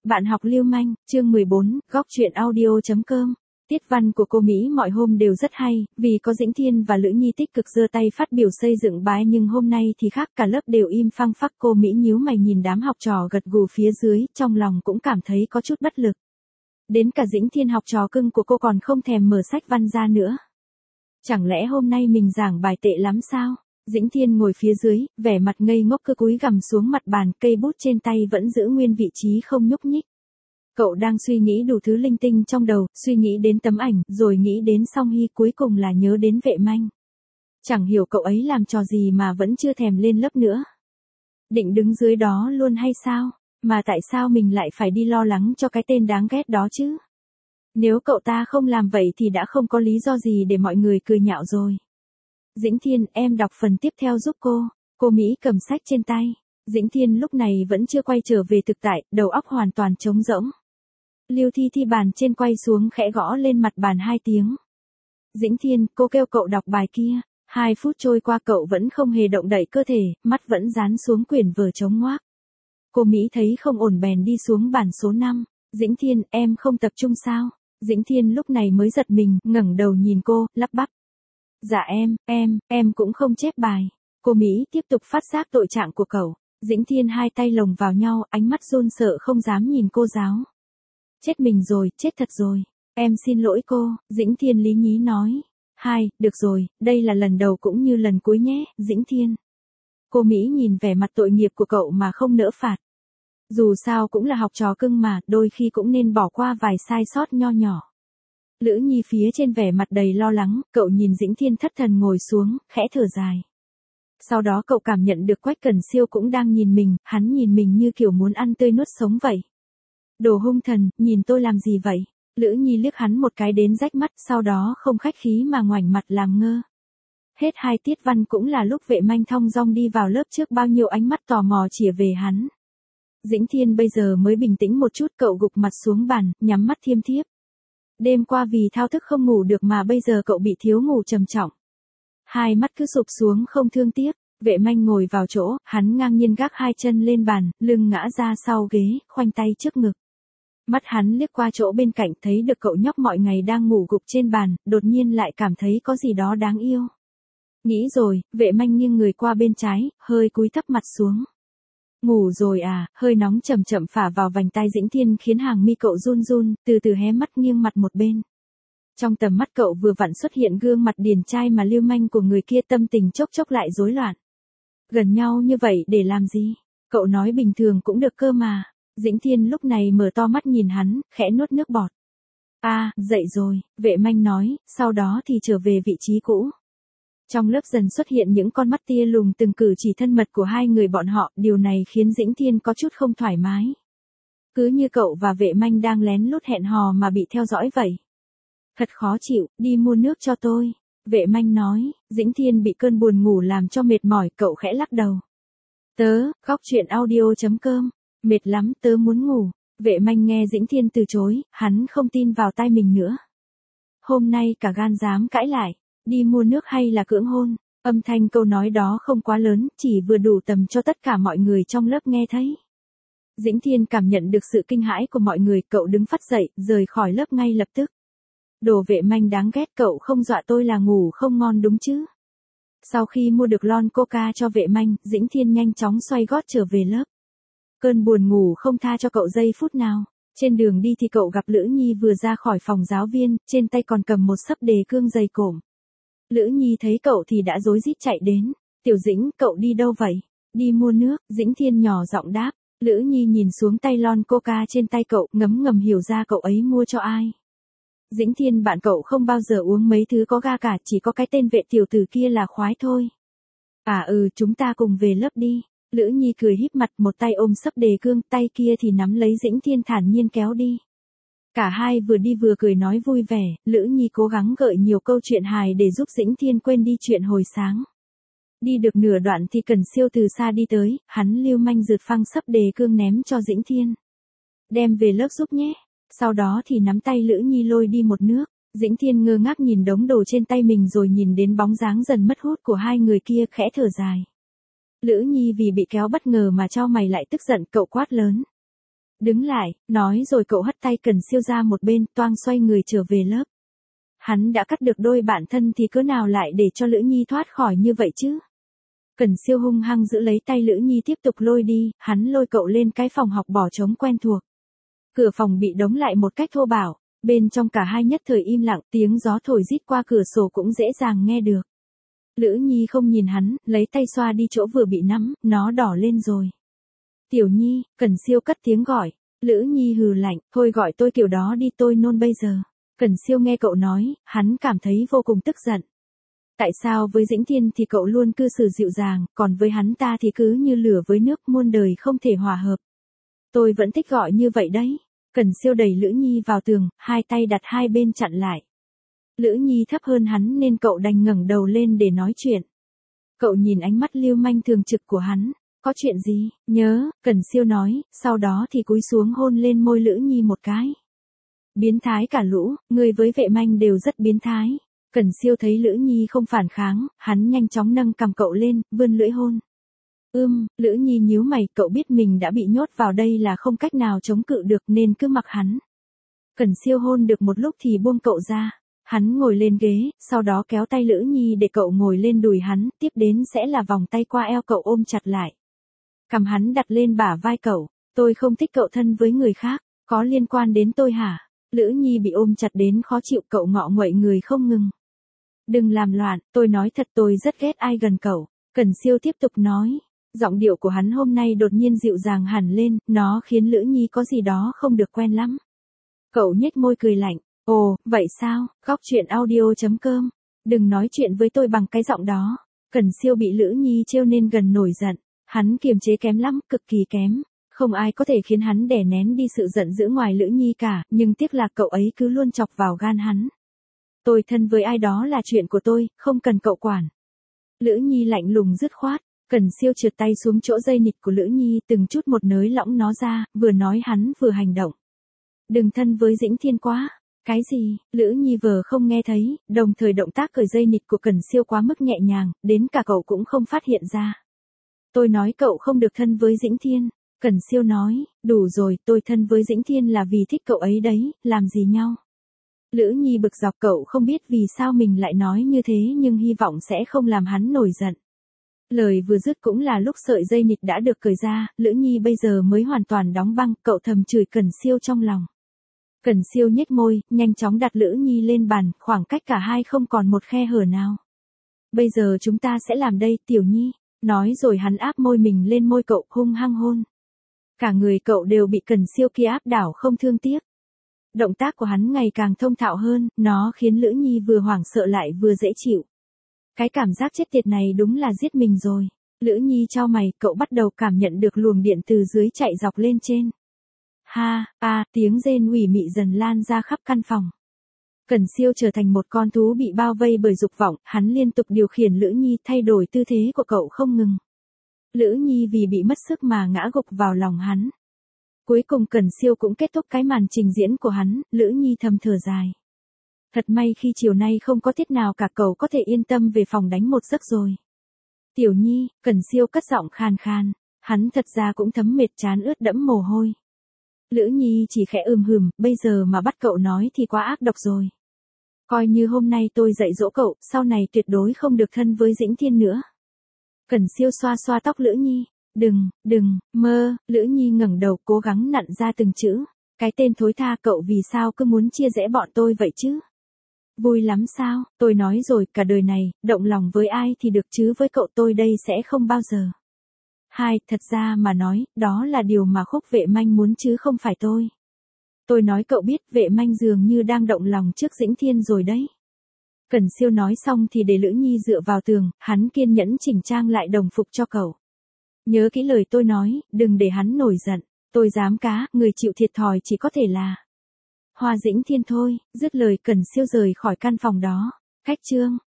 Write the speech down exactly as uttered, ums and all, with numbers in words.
Bạn học lưu manh, chương mười bốn, góc truyện audio.com. Tiết văn của cô Mỹ mọi hôm đều rất hay, vì có Dĩnh Thiên và Lữ Nhi tích cực giơ tay phát biểu xây dựng bài, nhưng hôm nay thì khác, cả lớp đều im phăng phắc. Cô Mỹ nhíu mày nhìn đám học trò gật gù phía dưới, trong lòng cũng cảm thấy có chút bất lực. Đến cả Dĩnh Thiên học trò cưng của cô còn không thèm mở sách văn ra nữa. Chẳng lẽ hôm nay mình giảng bài tệ lắm sao? Dĩnh Thiên ngồi phía dưới, vẻ mặt ngây ngốc cứ cúi gằm xuống mặt bàn, cây bút trên tay vẫn giữ nguyên vị trí không nhúc nhích. Cậu đang suy nghĩ đủ thứ linh tinh trong đầu, suy nghĩ đến tấm ảnh, rồi nghĩ đến Song Hy, cuối cùng là nhớ đến Vệ Manh. Chẳng hiểu cậu ấy làm trò gì mà vẫn chưa thèm lên lớp nữa. Định đứng dưới đó luôn hay sao? Mà tại sao mình lại phải đi lo lắng cho cái tên đáng ghét đó chứ? Nếu cậu ta không làm vậy thì đã không có lý do gì để mọi người cười nhạo rồi. Dĩnh Thiên, em đọc phần tiếp theo giúp cô. Cô Mỹ cầm sách trên tay. Dĩnh Thiên lúc này vẫn chưa quay trở về thực tại, đầu óc hoàn toàn trống rỗng. Lưu Thi Thi bàn trên quay xuống khẽ gõ lên mặt bàn hai tiếng. Dĩnh Thiên, cô kêu cậu đọc bài kia. Hai phút trôi qua cậu vẫn không hề động đậy cơ thể, mắt vẫn dán xuống quyển vở trống ngoác. Cô Mỹ thấy không ổn bèn đi xuống bàn số năm. Dĩnh Thiên, em không tập trung sao? Dĩnh Thiên lúc này mới giật mình, ngẩng đầu nhìn cô, lắp bắp. Dạ em, em, em cũng không chép bài. Cô Mỹ tiếp tục phát giác tội trạng của cậu. Dĩnh Thiên hai tay lồng vào nhau, ánh mắt run sợ không dám nhìn cô giáo. Chết mình rồi, chết thật rồi. Em xin lỗi cô, Dĩnh Thiên lý nhí nói. Hai, được rồi, đây là lần đầu cũng như lần cuối nhé, Dĩnh Thiên. Cô Mỹ nhìn vẻ mặt tội nghiệp của cậu mà không nỡ phạt. Dù sao cũng là học trò cưng mà, đôi khi cũng nên bỏ qua vài sai sót nho nhỏ. Lữ Nhi phía trên vẻ mặt đầy lo lắng, cậu nhìn Dĩnh Thiên thất thần ngồi xuống, khẽ thở dài. Sau đó cậu cảm nhận được Quách Cẩn Siêu cũng đang nhìn mình, hắn nhìn mình như kiểu muốn ăn tươi nuốt sống vậy. Đồ hung thần, nhìn tôi làm gì vậy? Lữ Nhi liếc hắn một cái đến rách mắt, sau đó không khách khí mà ngoảnh mặt làm ngơ. Hết hai tiết văn cũng là lúc Vệ Manh thong dong đi vào lớp, trước bao nhiêu ánh mắt tò mò chìa về hắn. Dĩnh Thiên bây giờ mới bình tĩnh một chút, cậu gục mặt xuống bàn, nhắm mắt thiêm thiếp. Đêm qua vì thao thức không ngủ được mà bây giờ cậu bị thiếu ngủ trầm trọng. Hai mắt cứ sụp xuống không thương tiếc. Vệ Manh ngồi vào chỗ, hắn ngang nhiên gác hai chân lên bàn, lưng ngã ra sau ghế, khoanh tay trước ngực. Mắt hắn liếc qua chỗ bên cạnh, thấy được cậu nhóc mọi ngày đang ngủ gục trên bàn, đột nhiên lại cảm thấy có gì đó đáng yêu. Nghĩ rồi, Vệ Manh nghiêng người qua bên trái, hơi cúi thấp mặt xuống. Ngủ rồi à? Hơi nóng chậm chậm phả vào vành tai Dĩnh Thiên khiến hàng mi cậu run run, từ từ hé mắt nghiêng mặt một bên. Trong tầm mắt cậu vừa vặn xuất hiện gương mặt điển trai mà lưu manh của người kia, tâm tình chốc chốc lại rối loạn. Gần nhau như vậy để làm gì? Cậu nói bình thường cũng được cơ mà. Dĩnh Thiên lúc này mở to mắt nhìn hắn, khẽ nuốt nước bọt. À, dậy rồi, Vệ Manh nói, sau đó thì trở về vị trí cũ. Trong lớp dần xuất hiện những con mắt tia lùng, từng cử chỉ thân mật của hai người bọn họ, điều này khiến Dĩnh Thiên có chút không thoải mái. Cứ như cậu và Vệ Manh đang lén lút hẹn hò mà bị theo dõi vậy. Thật khó chịu, đi mua nước cho tôi. Vệ Manh nói. Dĩnh Thiên bị cơn buồn ngủ làm cho mệt mỏi, cậu khẽ lắc đầu. Tớ, góc truyện audio.com. Mệt lắm, tớ muốn ngủ. Vệ Manh nghe Dĩnh Thiên từ chối, hắn không tin vào tai mình nữa. Hôm nay cả gan dám cãi lại. Đi mua nước hay là cưỡng hôn? Âm thanh câu nói đó không quá lớn, chỉ vừa đủ tầm cho tất cả mọi người trong lớp nghe thấy. Dĩnh Thiên cảm nhận được sự kinh hãi của mọi người, cậu đứng phắt dậy, rời khỏi lớp ngay lập tức. Đồ Vệ Manh đáng ghét, cậu không dọa tôi là ngủ không ngon đúng chứ? Sau khi mua được lon coca cho Vệ Manh, Dĩnh Thiên nhanh chóng xoay gót trở về lớp. Cơn buồn ngủ không tha cho cậu giây phút nào. Trên đường đi thì cậu gặp Lữ Nhi vừa ra khỏi phòng giáo viên, trên tay còn cầm một xấp đề cương dày cộm. Lữ Nhi thấy cậu thì đã rối rít chạy đến. Tiểu Dĩnh, cậu đi đâu vậy? Đi mua nước, Dĩnh Thiên nhỏ giọng đáp. Lữ Nhi nhìn xuống tay lon coca trên tay cậu, ngấm ngầm hiểu ra cậu ấy mua cho ai. Dĩnh Thiên bạn cậu không bao giờ uống mấy thứ có ga cả, chỉ có cái tên Vệ tiểu tử kia là khoái thôi. À ừ, chúng ta cùng về lớp đi. Lữ Nhi cười híp mặt, một tay ôm xấp đề cương, tay kia thì nắm lấy Dĩnh Thiên thản nhiên kéo đi. Cả hai vừa đi vừa cười nói vui vẻ, Lữ Nhi cố gắng gợi nhiều câu chuyện hài để giúp Dĩnh Thiên quên đi chuyện hồi sáng. Đi được nửa đoạn thì Cẩn Siêu từ xa đi tới, hắn lưu manh rượt phăng xấp đề cương ném cho Dĩnh Thiên. Đem về lớp giúp nhé. Sau đó thì nắm tay Lữ Nhi lôi đi một nước. Dĩnh Thiên ngơ ngác nhìn đống đồ trên tay mình rồi nhìn đến bóng dáng dần mất hút của hai người kia, khẽ thở dài. Lữ Nhi vì bị kéo bất ngờ mà chau mày lại tức giận, cậu quát lớn. Đứng lại, nói rồi cậu hất tay Cần Siêu ra một bên, toang xoay người trở về lớp. Hắn đã cắt được đôi bạn thân thì cớ nào lại để cho Lữ Nhi thoát khỏi như vậy chứ? Cần Siêu hung hăng giữ lấy tay Lữ Nhi tiếp tục lôi đi, hắn lôi cậu lên cái phòng học bỏ trống quen thuộc. Cửa phòng bị đóng lại một cách thô bạo, bên trong cả hai nhất thời im lặng, tiếng gió thổi rít qua cửa sổ cũng dễ dàng nghe được. Lữ Nhi không nhìn hắn, lấy tay xoa đi chỗ vừa bị nắm, nó đỏ lên rồi. Tiểu Nhi, Cần Siêu cất tiếng gọi. Lữ Nhi hừ lạnh, thôi gọi tôi kiểu đó đi, tôi nôn bây giờ. Cần Siêu nghe cậu nói, hắn cảm thấy vô cùng tức giận. Tại sao với Dĩnh Thiên thì cậu luôn cư xử dịu dàng, còn với hắn ta thì cứ như lửa với nước, muôn đời không thể hòa hợp. Tôi vẫn thích gọi như vậy đấy. Cần Siêu đẩy Lữ Nhi vào tường, hai tay đặt hai bên chặn lại. Lữ Nhi thấp hơn hắn nên cậu đành ngẩng đầu lên để nói chuyện. Cậu nhìn ánh mắt lưu manh thường trực của hắn. Có chuyện gì, nhớ, Cần Siêu nói, sau đó thì cúi xuống hôn lên môi Lữ Nhi một cái. Biến thái cả lũ, người với vệ manh đều rất biến thái. Cần Siêu thấy Lữ Nhi không phản kháng, hắn nhanh chóng nâng cằm cậu lên, vươn lưỡi hôn. Ưm, Lữ Nhi nhíu mày, cậu biết mình đã bị nhốt vào đây là không cách nào chống cự được nên cứ mặc hắn. Cần Siêu hôn được một lúc thì buông cậu ra. Hắn ngồi lên ghế, sau đó kéo tay Lữ Nhi để cậu ngồi lên đùi hắn, tiếp đến sẽ là vòng tay qua eo cậu ôm chặt lại. Cằm hắn đặt lên bả vai cậu, tôi không thích cậu thân với người khác, có liên quan đến tôi hả? Lữ Nhi bị ôm chặt đến khó chịu, cậu ngọ nguậy người không ngừng. Đừng làm loạn, tôi nói thật tôi rất ghét ai gần cậu. Cần Siêu tiếp tục nói, giọng điệu của hắn hôm nay đột nhiên dịu dàng hẳn lên, nó khiến Lữ Nhi có gì đó không được quen lắm. Cậu nhếch môi cười lạnh, ồ, vậy sao, góc truyện audio chấm com, đừng nói chuyện với tôi bằng cái giọng đó. Cần Siêu bị Lữ Nhi trêu nên gần nổi giận, hắn kiềm chế kém lắm, cực kỳ kém. Không ai có thể khiến hắn đè nén đi sự giận dữ ngoài Lữ Nhi cả, nhưng tiếc là cậu ấy cứ luôn chọc vào gan hắn. Tôi thân với ai đó là chuyện của tôi, không cần cậu quản. Lữ Nhi lạnh lùng dứt khoát, Cần Siêu trượt tay xuống chỗ dây nịt của Lữ Nhi, từng chút một nới lỏng nó ra, vừa nói hắn vừa hành động. Đừng thân với Dĩnh Thiên quá. Cái gì? Lữ Nhi vờ không nghe thấy, đồng thời động tác cởi dây nịt của Cần Siêu quá mức nhẹ nhàng, đến cả cậu cũng không phát hiện ra. Tôi nói cậu không được thân với Dĩnh Thiên. Cần Siêu nói, đủ rồi, tôi thân với Dĩnh Thiên là vì thích cậu ấy đấy, làm gì nhau. Lữ Nhi bực dọc, cậu không biết vì sao mình lại nói như thế nhưng hy vọng sẽ không làm hắn nổi giận. Lời vừa dứt cũng là lúc sợi dây nịt đã được cởi ra, Lữ Nhi bây giờ mới hoàn toàn đóng băng, cậu thầm chửi Cần Siêu trong lòng. Cần Siêu nhếch môi, nhanh chóng đặt Lữ Nhi lên bàn, khoảng cách cả hai không còn một khe hở nào. Bây giờ chúng ta sẽ làm đây, Tiểu Nhi. Nói rồi hắn áp môi mình lên môi cậu, hung hăng hôn. Cả người cậu đều bị Cần Siêu kia áp đảo không thương tiếc. Động tác của hắn ngày càng thông thạo hơn, nó khiến Lữ Nhi vừa hoảng sợ lại vừa dễ chịu. Cái cảm giác chết tiệt này đúng là giết mình rồi. Lữ Nhi chau mày, cậu bắt đầu cảm nhận được luồng điện từ dưới chạy dọc lên trên. Ha, a, tiếng rên ủy mị dần lan ra khắp căn phòng. Cần Siêu trở thành một con thú bị bao vây bởi dục vọng, hắn liên tục điều khiển Lữ Nhi, thay đổi tư thế của cậu không ngừng. Lữ Nhi vì bị mất sức mà ngã gục vào lòng hắn. Cuối cùng Cần Siêu cũng kết thúc cái màn trình diễn của hắn, Lữ Nhi thầm thở dài. Thật may khi chiều nay không có tiết nào cả, cậu có thể yên tâm về phòng đánh một giấc rồi. Tiểu Nhi, Cần Siêu cất giọng khàn khàn, hắn thật ra cũng thấm mệt, trán ướt đẫm mồ hôi. Lữ Nhi chỉ khẽ ừm hừm, bây giờ mà bắt cậu nói thì quá ác độc rồi. Coi như hôm nay tôi dạy dỗ cậu, sau này tuyệt đối không được thân với Dĩnh Thiên nữa. Cần Siêu xoa xoa tóc Lữ Nhi. Đừng, đừng, mơ, Lữ Nhi ngẩng đầu cố gắng nặn ra từng chữ. Cái tên thối tha, cậu vì sao cứ muốn chia rẽ bọn tôi vậy chứ? Vui lắm sao, tôi nói rồi, cả đời này, động lòng với ai thì được chứ với cậu tôi đây sẽ không bao giờ. Hai, thật ra mà nói, đó là điều mà Khúc Vệ Manh muốn chứ không phải tôi. Tôi nói cậu biết, Vệ Manh dường như đang động lòng trước Dĩnh Thiên rồi đấy. Cần Siêu nói xong thì để Lữ Nhi dựa vào tường, hắn kiên nhẫn chỉnh trang lại đồng phục cho cậu. Nhớ kỹ lời tôi nói, đừng để hắn nổi giận, tôi dám cá, người chịu thiệt thòi chỉ có thể là Hoa Dĩnh Thiên thôi. Dứt lời Cần Siêu rời khỏi căn phòng đó. Khách trương.